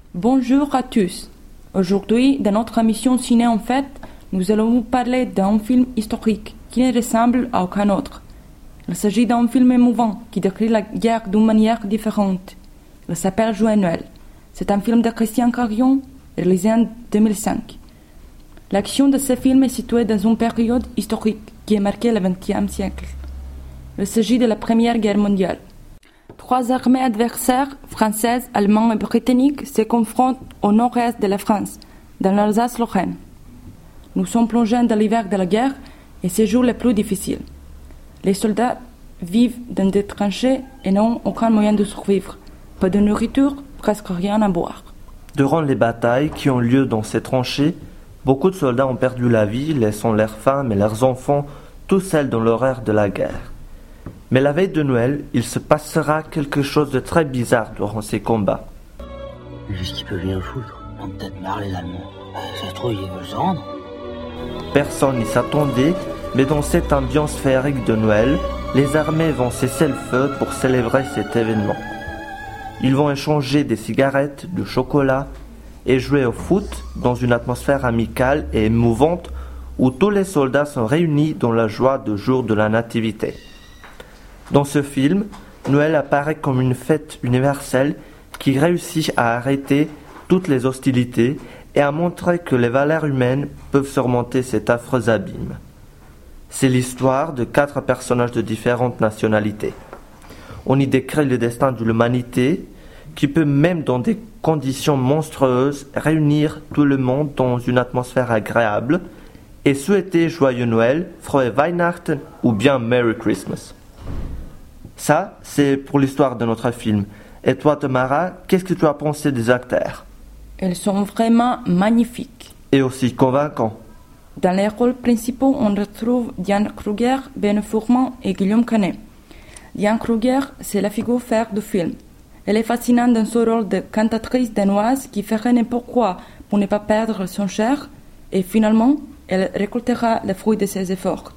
Bonjour à tous. Aujourd'hui, dans notre émission Ciné en fait, nous allons vous parler d'un film historique qui ne ressemble à aucun autre. Il s'agit d'un film émouvant qui décrit la guerre d'une manière différente. Il s'appelle Joyeux Noël. C'est un film de Christian Carion, réalisé en 2005. L'action de ce film est située dans une période historique qui est marquée le XXe siècle. Il s'agit de la Première Guerre mondiale. Trois armées adversaires, françaises, allemandes et britanniques, se confrontent au nord-est de la France, dans l'Alsace-Lorraine. Nous sommes plongés dans l'hiver de la guerre et c'est le jour le plus difficile. Les soldats vivent dans des tranchées et n'ont aucun moyen de survivre. Pas de nourriture, presque rien à boire. Durant les batailles qui ont lieu dans ces tranchées, beaucoup de soldats ont perdu la vie, laissant leurs femmes et leurs enfants tout seuls dans l'horreur de la guerre. Mais la veille de Noël, il se passera quelque chose de très bizarre durant ces combats. Qu'est-ce qu'ils peuvent bien foutre? On peut peut-être marrer les Allemands. Ça se trouve, ils veulent se rendre. Personne n'y s'attendait, mais dans cette ambiance féerique de Noël, les armées vont cesser le feu pour célébrer cet événement. Ils vont échanger des cigarettes, du chocolat et jouer au foot dans une atmosphère amicale et émouvante où tous les soldats sont réunis dans la joie du jour de la Nativité. Dans ce film, Noël apparaît comme une fête universelle qui réussit à arrêter toutes les hostilités et à montrer que les valeurs humaines peuvent surmonter cet affreux abîme. C'est l'histoire de 4 personnages de différentes nationalités. On y décrit le destin de l'humanité qui peut, même dans des conditions monstrueuses, réunir tout le monde dans une atmosphère agréable et souhaiter Joyeux Noël, Frohe Weihnachten ou bien Merry Christmas. Ça, c'est pour l'histoire de notre film. Et toi, Tamara, qu'est-ce que tu as pensé des acteurs? Ils sont vraiment magnifiques. Et aussi convaincants. Dans les rôles principaux, on retrouve Diane Kruger, Ben Fourman et Guillaume Canet. Diane Kruger, c'est la figure phare du film. Elle est fascinante dans son rôle de cantatrice danoise qui ferait n'importe quoi pour ne pas perdre son cher, et finalement, elle récoltera le fruit de ses efforts.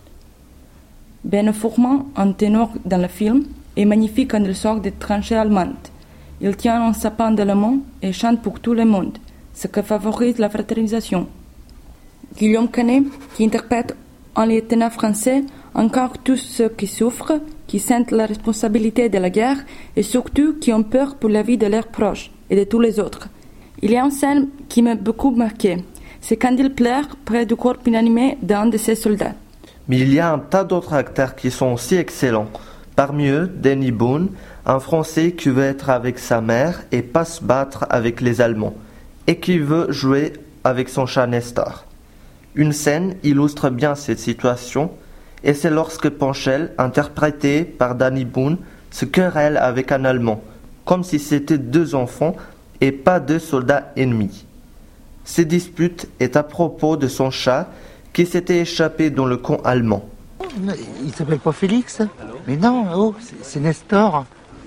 Ben Fourman, un ténor dans le film, est magnifique quand il sort des tranchées allemandes. Il tient un sapin de la main et chante pour tout le monde, ce qui favorise la fraternisation. Guillaume Canet, qui interprète un lieutenant français, encore tous ceux qui souffrent, qui sentent la responsabilité de la guerre et surtout qui ont peur pour la vie de leurs proches et de tous les autres. Il y a une scène qui m'a beaucoup marqué. C'est quand il pleure près du corps inanimé d'un de ses soldats. Mais il y a un tas d'autres acteurs qui sont aussi excellents. Parmi eux, Danny Boone, un Français qui veut être avec sa mère et pas se battre avec les Allemands, et qui veut jouer avec son chat Nestor. Une scène illustre bien cette situation, et c'est lorsque Ponchel, interprété par Danny Boone, se querelle avec un Allemand, comme si c'était 2 enfants et pas 2 soldats ennemis. Cette dispute est à propos de son chat qui s'était échappé dans le camp allemand. Il s'appelle pas Félix? Mais non, oh, c'est Nestor.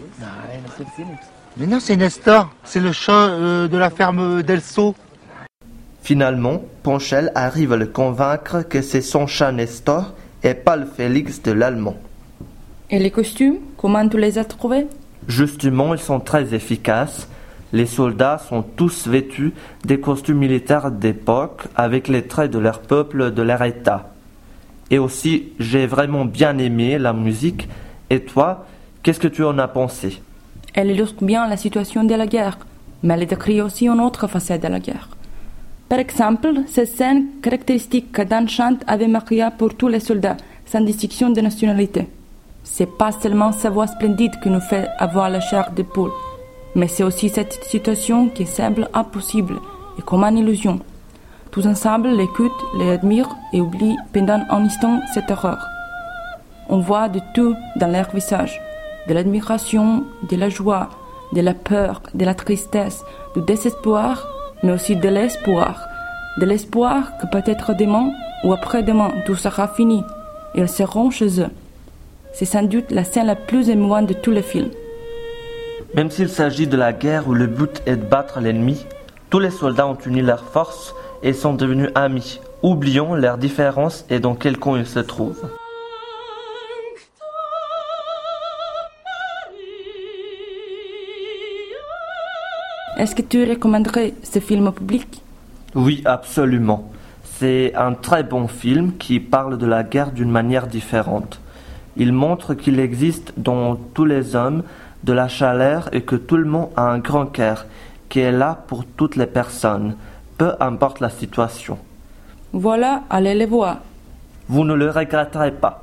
Mais non, c'est Nestor. C'est le chat de la ferme d'Elso. Finalement, Ponchel arrive à le convaincre que c'est son chat Nestor et pas le Félix de l'allemand. Et les costumes, comment tu les as trouvés? Justement, ils sont très efficaces. Les soldats sont tous vêtus des costumes militaires d'époque avec les traits de leur peuple, de leur état. Et aussi, j'ai vraiment bien aimé la musique. Et toi, qu'est-ce que tu en as pensé? Elle illustre bien la situation de la guerre, mais elle décrit aussi une autre facette de la guerre. Par exemple, cette scène caractéristique que Dan chante Ave Maria pour tous les soldats, sans distinction de nationalité. C'est pas seulement sa voix splendide qui nous fait avoir la chair de poule, mais c'est aussi cette situation qui semble impossible et comme une illusion. Tous ensemble l'écoutent, les admirent et oublient pendant un instant cette horreur. On voit de tout dans leur visage, de l'admiration, de la joie, de la peur, de la tristesse, du désespoir, mais aussi de l'espoir que peut-être demain ou après-demain tout sera fini, et ils seront chez eux. C'est sans doute la scène la plus émouvante de tout le film. Même s'il s'agit de la guerre où le but est de battre l'ennemi, tous les soldats ont uni leurs forces et sont devenus amis. Oublions leurs différences et dans quel camp ils se trouvent. Est-ce que tu recommanderais ce film au public? Oui, absolument. C'est un très bon film qui parle de la guerre d'une manière différente. Il montre qu'il existe dans tous les hommes de la chaleur et que tout le monde a un grand cœur qui est là pour toutes les personnes, peu importe la situation. Voilà, allez les voir. Vous ne le regretterez pas.